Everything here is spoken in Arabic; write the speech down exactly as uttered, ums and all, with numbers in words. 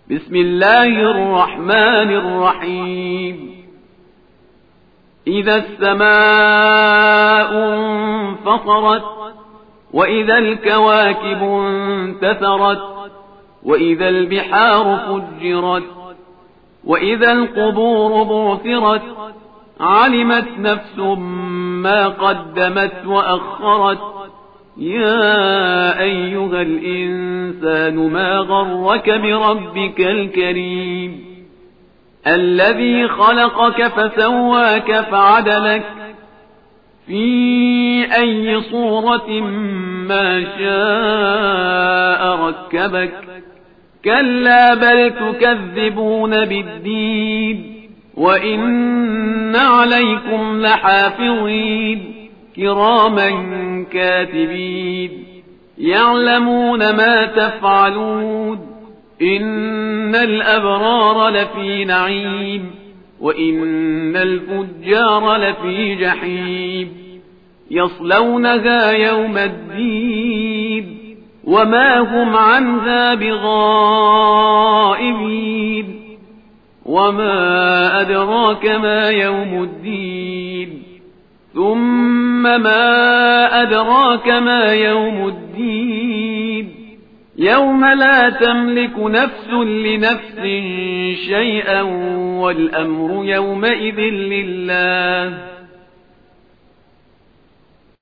بسم الله الرحمن الرحيم إذا السماء انفطرت وإذا الكواكب انتثرت وإذا البحار فجرت وإذا القبور بعثرت علمت نفس ما قدمت وأخرت يا أيها الإنسان ما غرك بربك الكريم الذي خلقك فسواك فعدلك في أي صورة ما شاء ركبك كلا بل تكذبون بالدين وإن عليكم لحافظين كراما كاتبين يعلمون ما تفعلون إن الأبرار لفي نعيم وإن الفجار لفي جحيم يصلونها يوم الدين وما هم عنها بغائبين وما أدراك ما يوم الدين ثم ما أدراك ما يوم الدين يوم لا تملك نفس لنفس شيئا والأمر يومئذ لله